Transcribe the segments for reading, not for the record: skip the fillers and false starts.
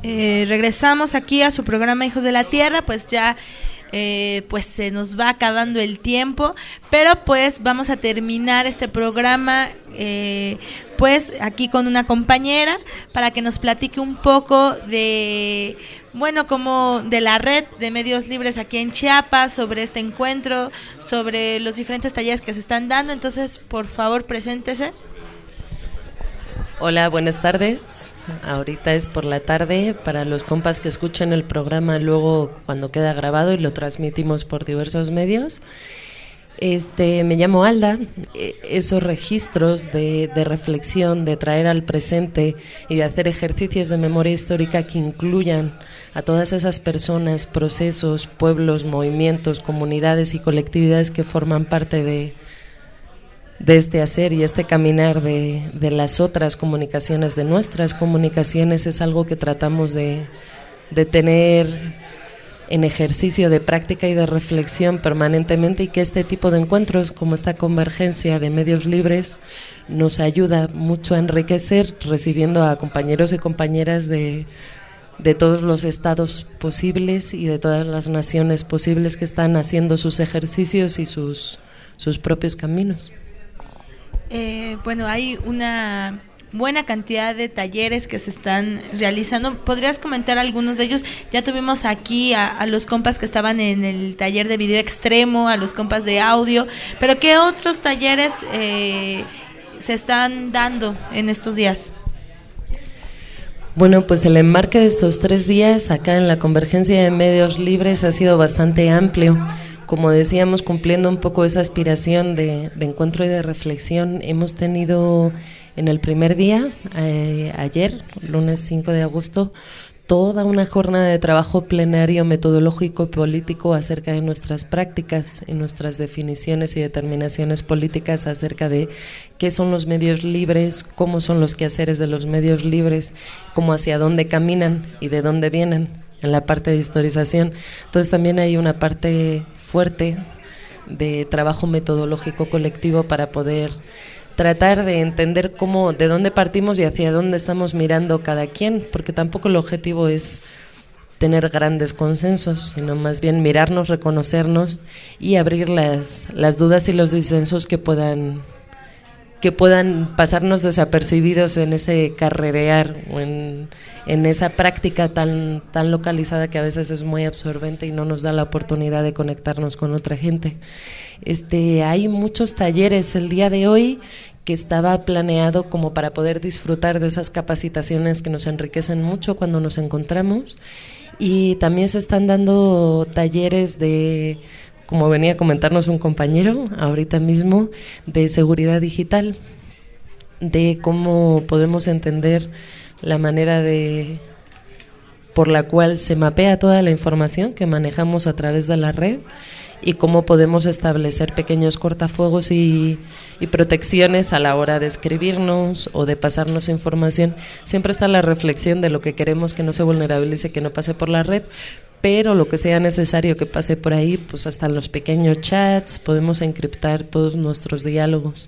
regresamos aquí a su programa Hijos de la Tierra. Pues ya pues se nos va acabando el tiempo, pero pues vamos a terminar este programa pues aquí con una compañera para que nos platique un poco de, bueno, como de la red de medios libres aquí en Chiapas, sobre este encuentro, sobre los diferentes talleres que se están dando. Entonces, por favor, preséntese. Hola, buenas tardes. Ahorita es por la tarde para los compas que escuchan el programa luego cuando queda grabado y lo transmitimos por diversos medios. Me llamo Alda. Esos registros de reflexión, de traer al presente y de hacer ejercicios de memoria histórica que incluyan a todas esas personas, procesos, pueblos, movimientos, comunidades y colectividades que forman parte de este hacer y este caminar de las otras comunicaciones, de nuestras comunicaciones, es algo que tratamos de tener en ejercicio de práctica y de reflexión permanentemente, y que este tipo de encuentros, como esta convergencia de medios libres, nos ayuda mucho a enriquecer, recibiendo a compañeros y compañeras de todos los estados posibles y de todas las naciones posibles que están haciendo sus ejercicios y sus propios caminos. Bueno, hay una buena cantidad de talleres que se están realizando. ¿Podrías comentar algunos de ellos? Ya tuvimos aquí a los compas que estaban en el taller de video extremo, a los compas de audio, pero ¿qué otros talleres se están dando en estos días? Bueno, pues el enmarque de estos 3 días acá en la Convergencia de Medios Libres ha sido bastante amplio. Como decíamos, cumpliendo un poco esa aspiración de encuentro y de reflexión, hemos tenido en el primer día, ayer, lunes 5 de agosto, toda una jornada de trabajo plenario, metodológico y político acerca de nuestras prácticas y nuestras definiciones y determinaciones políticas acerca de qué son los medios libres, cómo son los quehaceres de los medios libres, cómo hacia dónde caminan y de dónde vienen en la parte de historización. Entonces también hay una parte fuerte de trabajo metodológico colectivo para poder tratar de entender de dónde partimos y hacia dónde estamos mirando cada quien, porque tampoco el objetivo es tener grandes consensos, sino más bien mirarnos, reconocernos y abrir las dudas y los disensos que puedan pasarnos desapercibidos en ese carrerear o en esa práctica tan localizada que a veces es muy absorbente y no nos da la oportunidad de conectarnos con otra gente. Hay muchos talleres el día de hoy que estaba planeado como para poder disfrutar de esas capacitaciones que nos enriquecen mucho cuando nos encontramos, y también se están dando talleres como venía a comentarnos un compañero ahorita mismo, de seguridad digital, de cómo podemos entender la manera por la cual se mapea toda la información que manejamos a través de la red, y cómo podemos establecer pequeños cortafuegos y protecciones a la hora de escribirnos o de pasarnos información. Siempre está la reflexión de lo que queremos que no se vulnerabilice, que no pase por la red, pero lo que sea necesario que pase por ahí, pues hasta en los pequeños chats podemos encriptar todos nuestros diálogos.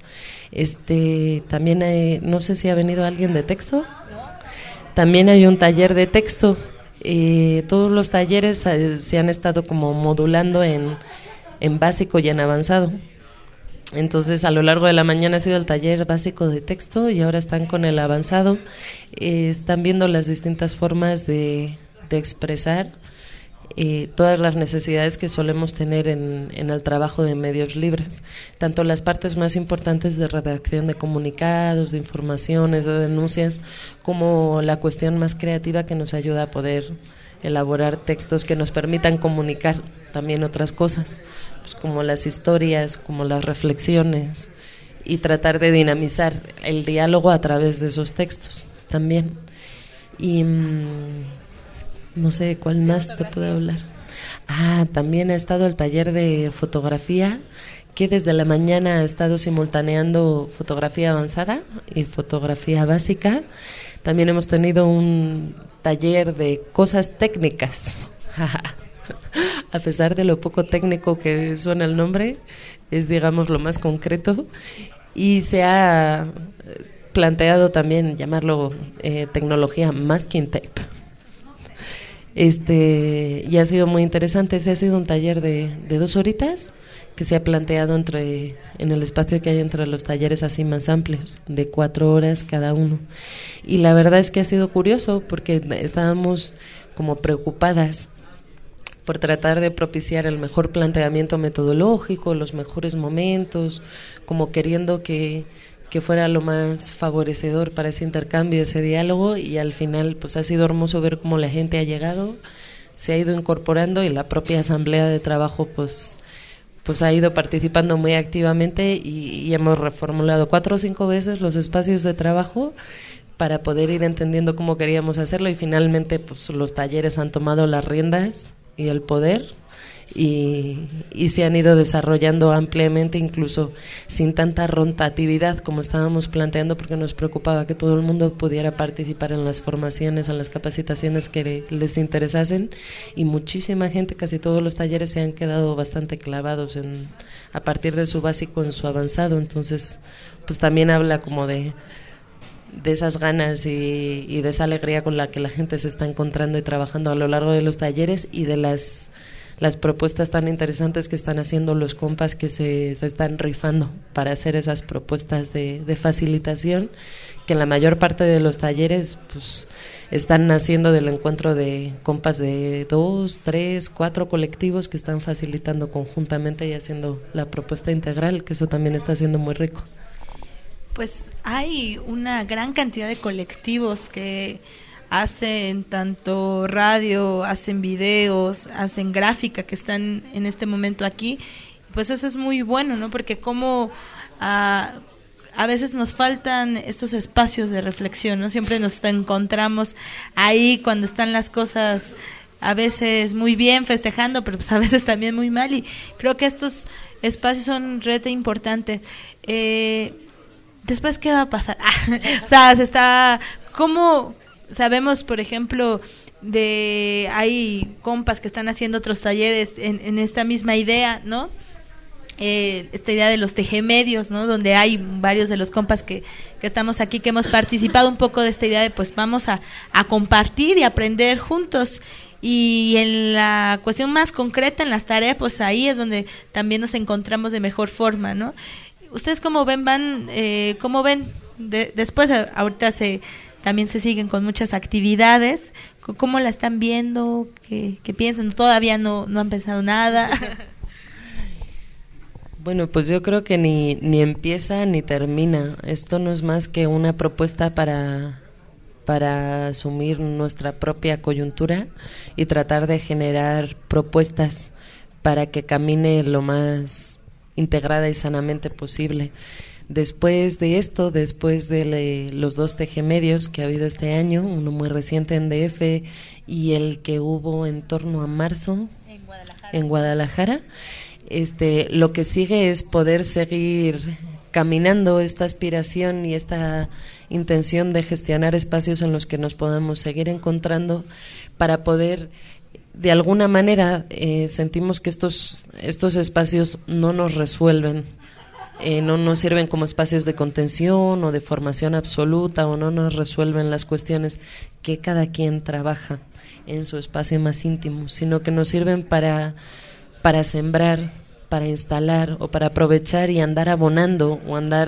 También no sé si ha venido alguien de texto. También hay un taller de texto. Todos los talleres se han estado como modulando en básico y en avanzado. Entonces, a lo largo de la mañana ha sido el taller básico de texto y ahora están con el avanzado. Están viendo las distintas formas de expresar todas las necesidades que solemos tener en el trabajo de medios libres, tanto las partes más importantes de redacción de comunicados, de informaciones, de denuncias, como la cuestión más creativa que nos ayuda a poder elaborar textos que nos permitan comunicar también otras cosas, pues como las historias, como las reflexiones, y tratar de dinamizar el diálogo a través de esos textos también. Y no sé cuál más te puedo hablar. También ha estado el taller de fotografía, que desde la mañana ha estado simultaneando fotografía avanzada y fotografía básica. También hemos tenido un taller de cosas técnicas. A pesar de lo poco técnico que suena el nombre, es, digamos, lo más concreto, y se ha planteado también llamarlo tecnología masking tape, Y ha sido muy interesante. Ese ha sido un taller de 2 horitas que se ha planteado en el espacio que hay entre los talleres así más amplios, de 4 horas cada uno. Y la verdad es que ha sido curioso porque estábamos como preocupadas por tratar de propiciar el mejor planteamiento metodológico, los mejores momentos, como queriendo que fuera lo más favorecedor para ese intercambio, ese diálogo, y al final pues ha sido hermoso ver cómo la gente ha llegado, se ha ido incorporando y la propia asamblea de trabajo pues ha ido participando muy activamente y hemos reformulado 4 o 5 veces los espacios de trabajo para poder ir entendiendo cómo queríamos hacerlo, y finalmente pues los talleres han tomado las riendas y el poder y se han ido desarrollando ampliamente, incluso sin tanta rotatividad como estábamos planteando, porque nos preocupaba que todo el mundo pudiera participar en las formaciones, en las capacitaciones que les interesasen, y muchísima gente, casi todos los talleres se han quedado bastante clavados a partir de su básico en su avanzado. Entonces pues también habla como de esas ganas y de esa alegría con la que la gente se está encontrando y trabajando a lo largo de los talleres, y de las propuestas tan interesantes que están haciendo los compas que se están rifando para hacer esas propuestas de facilitación, que en la mayor parte de los talleres pues están naciendo del encuentro de compas de 2, 3, 4 colectivos que están facilitando conjuntamente y haciendo la propuesta integral, que eso también está siendo muy rico. Pues hay una gran cantidad de colectivos que hacen tanto radio, hacen videos, hacen gráfica, que están en este momento aquí. Pues eso es muy bueno, ¿no? Porque como a veces nos faltan estos espacios de reflexión, ¿no? Siempre nos encontramos ahí cuando están las cosas a veces muy bien, festejando, pero pues a veces también muy mal, y creo que estos espacios son rete importantes. Después, ¿qué va a pasar? O sea, ¿cómo sabemos, por ejemplo, hay compas que están haciendo otros talleres en esta misma idea, ¿no? Esta idea de los tejemedios, ¿no? Donde hay varios de los compas que estamos aquí, que hemos participado un poco de esta idea de pues vamos a compartir y aprender juntos. Y en la cuestión más concreta, en las tareas, pues ahí es donde también nos encontramos de mejor forma, ¿no? ¿Ustedes cómo ven? ¿Cómo ven? Después, ahorita también se siguen con muchas actividades. ¿Cómo la están viendo? ¿Qué piensan? Todavía no han pensado nada. Bueno, pues yo creo que ni empieza ni termina. Esto no es más que una propuesta para asumir nuestra propia coyuntura y tratar de generar propuestas para que camine lo más integrada y sanamente posible. Después de esto, después de los 2 tejemedios que ha habido este año, uno muy reciente en DF y el que hubo en torno a marzo en Guadalajara, lo que sigue es poder seguir caminando esta aspiración y esta intención de gestionar espacios en los que nos podamos seguir encontrando para poder, de alguna manera, sentimos que estos espacios no nos resuelven, no nos sirven como espacios de contención o de formación absoluta, o no nos resuelven las cuestiones que cada quien trabaja en su espacio más íntimo, sino que nos sirven para sembrar, para instalar o para aprovechar y andar abonando o andar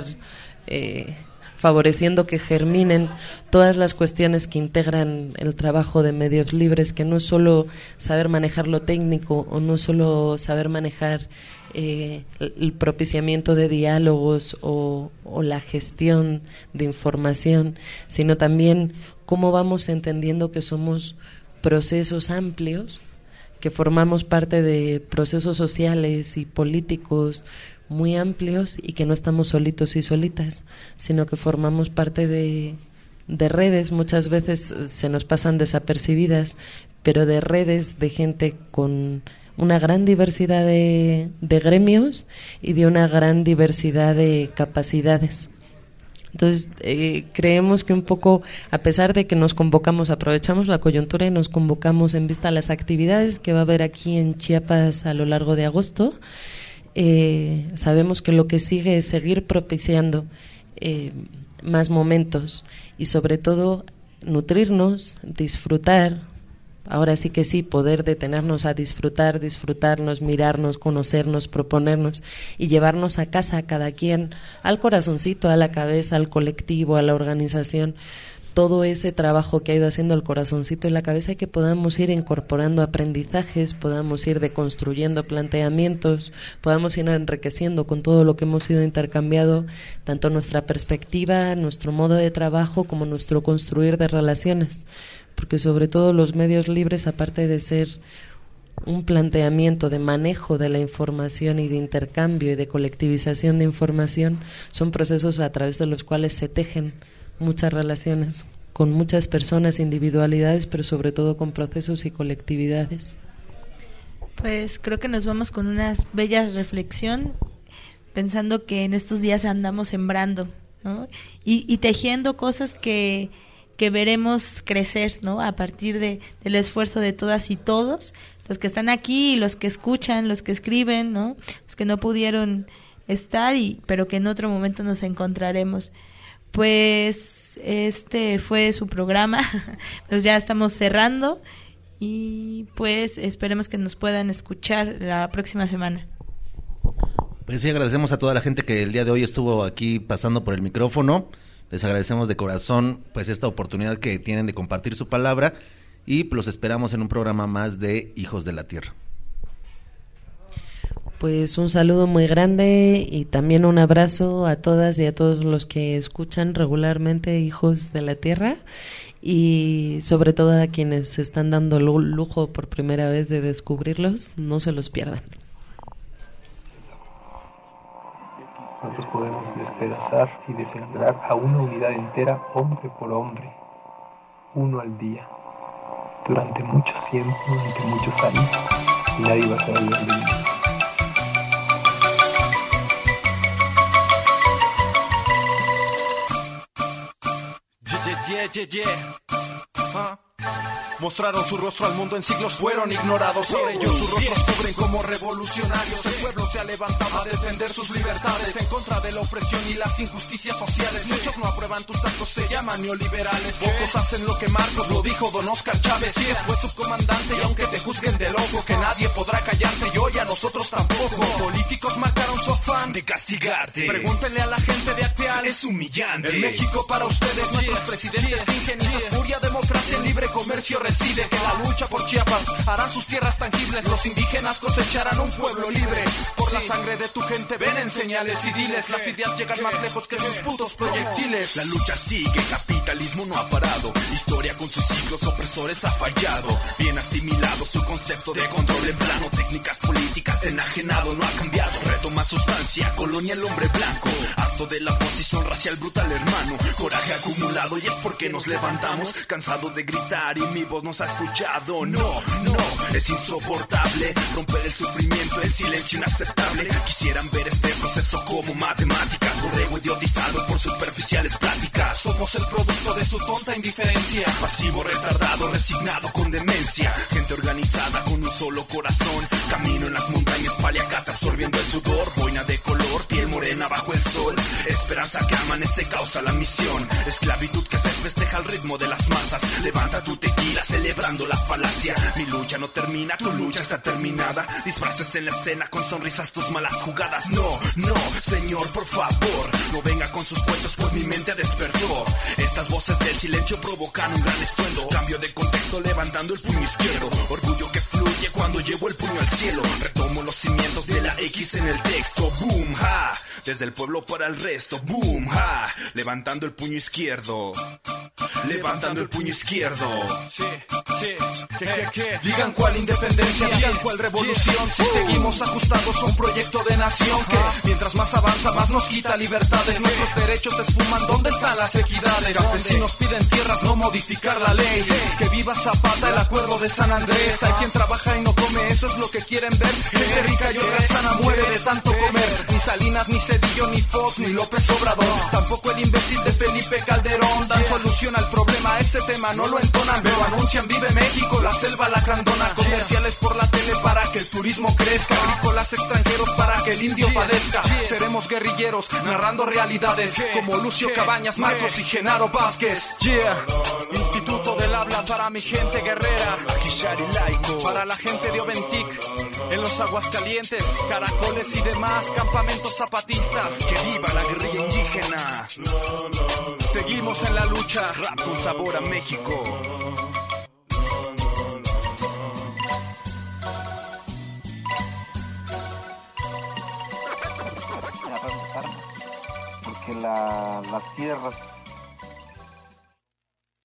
favoreciendo que germinen todas las cuestiones que integran el trabajo de medios libres, que no es solo saber manejar lo técnico o no solo saber manejar el propiciamiento de diálogos o la gestión de información, sino también cómo vamos entendiendo que somos procesos amplios, que formamos parte de procesos sociales y políticos muy amplios y que no estamos solitos y solitas, sino que formamos parte de redes, muchas veces se nos pasan desapercibidas, pero de redes de gente con una gran diversidad de gremios y de una gran diversidad de capacidades. Entonces, creemos que un poco, a pesar de que nos convocamos, aprovechamos la coyuntura y nos convocamos en vista a las actividades que va a haber aquí en Chiapas a lo largo de agosto, sabemos que lo que sigue es seguir propiciando más momentos y sobre todo nutrirnos, disfrutar, ahora sí que sí, poder detenernos a disfrutarnos, mirarnos, conocernos, proponernos y llevarnos a casa a cada quien, al corazoncito, a la cabeza, al colectivo, a la organización, todo ese trabajo que ha ido haciendo el corazoncito y la cabeza, y que podamos ir incorporando aprendizajes, podamos ir deconstruyendo planteamientos, podamos ir enriqueciendo con todo lo que hemos ido intercambiando, tanto nuestra perspectiva, nuestro modo de trabajo, como nuestro construir de relaciones, porque sobre todo los medios libres, aparte de ser un planteamiento de manejo de la información y de intercambio y de colectivización de información, son procesos a través de los cuales se tejen muchas relaciones con muchas personas, individualidades, pero sobre todo con procesos y colectividades. Pues creo que nos vamos con una bella reflexión, pensando que en estos días andamos sembrando, ¿no? y tejiendo cosas que veremos crecer, ¿no? A partir del esfuerzo de todas y todos, los que están aquí, los que escuchan, los que escriben, ¿no? Los que no pudieron estar, pero que en otro momento nos encontraremos. Pues este fue su programa, pues ya estamos cerrando y pues esperemos que nos puedan escuchar la próxima semana. Pues sí, agradecemos a toda la gente que el día de hoy estuvo aquí pasando por el micrófono. Les agradecemos de corazón pues esta oportunidad que tienen de compartir su palabra, y los esperamos en un programa más de Hijos de la Tierra. Pues un saludo muy grande y también un abrazo a todas y a todos los que escuchan regularmente Hijos de la Tierra, y sobre todo a quienes se están dando el lujo por primera vez de descubrirlos, no se los pierdan. Nosotros podemos despedazar y desangrar a una unidad entera, hombre por hombre, uno al día, durante muchos tiempos, durante muchos años, y nadie va a saber de mí. Mostraron su rostro al mundo en siglos, fueron ignorados. Sobre ellos sus rostros cubren como revolucionarios. El pueblo se ha levantado a defender sus libertades en contra de la opresión y las injusticias sociales. Muchos no aprueban tus actos, se llaman neoliberales. Pocos hacen lo que Marcos lo dijo don Oscar Chávez. Sí, fue subcomandante, y aunque te juzguen de loco, que nadie podrá callarte, y hoy a nosotros tampoco. Los políticos marcaron su afán de castigarte. Pregúntenle a la gente de Acteal, es humillante. En México para ustedes, nuestros presidentes fingen esa furia democracia en libre comercio reside, que la lucha por Chiapas harán sus tierras tangibles, los indígenas cosecharán un pueblo libre. Por la sangre de tu gente ven en señales y diles, las ideas llegan más lejos que sus putos proyectiles. La lucha sigue, capitalismo no ha parado, historia con sus siglos opresores ha fallado. Bien asimilado su concepto de control en plano, técnicas políticas enajenado, no ha cambiado. Retoma sustancia, colonia el hombre blanco, harto de la posición racial brutal hermano. Coraje acumulado y es porque nos levantamos, cansado de gritar y mi voz nos ha escuchado. No, es insoportable romper el sufrimiento en silencio inaceptable. Quisieran ver este proceso como matemáticas, borrego idiotizado por superficiales pláticas. Somos el producto de su tonta indiferencia, pasivo, retardado, resignado con demencia. Gente organizada con un solo corazón, camino en las montañas Paliacate absorbiendo el sudor. Boina de color, piel morena bajo el sol, esperanza que amanece causa la misión. Esclavitud que se festeja al ritmo de las masas. Levanta tu tequila celebrando la falacia. Mi lucha no termina, tu lucha está terminada. Disfraces en la escena con sonrisas, tus malas jugadas. No, señor, por favor, no venga con sus cuentos, pues mi mente despertó. Estas voces del silencio provocan un gran estruendo. Cambio de contexto levantando el puño izquierdo. Orgullo que fluye cuando llevo el puño al cielo. Retomo los cimientos de la X en el texto. Boom, ha, desde el pueblo para el resto. Boom, ha, levantando el puño izquierdo. Levantando el puño izquierdo. Sí. Digan cuál independencia, digan cuál revolución. Si seguimos ajustados a un proyecto de nación que mientras más avanza más nos quita libertades. Nuestros derechos se esfuman, ¿dónde están las equidades? Campesinos piden tierras, no modificar la ley. Que viva Zapata, el acuerdo de San Andrés. Hay quien trabaja y no come, eso es lo que quieren ver. Gente rica y holgazana muere de tanto comer. Ni Salinas, ni Cedillo, ni Fox, ni López Obrador, tampoco el imbécil de Felipe Calderón dan solución al problema, ese tema no lo entonan. Pero anuncian vive México, la selva, la candona. Comerciales por la tele para que el turismo capitalismo crezca, agrícolas extranjeros para que el indio padezca. Seremos guerrilleros narrando realidades como Lucio Cabañas, Marcos y Genaro Vázquez. Instituto del Habla para mi gente guerrera, para la gente de Oventic, en los Aguascalientes, Caracoles y demás campamentos zapatistas. Que viva la guerrilla indígena. Seguimos en la lucha. Rap con sabor a México. Porque las tierras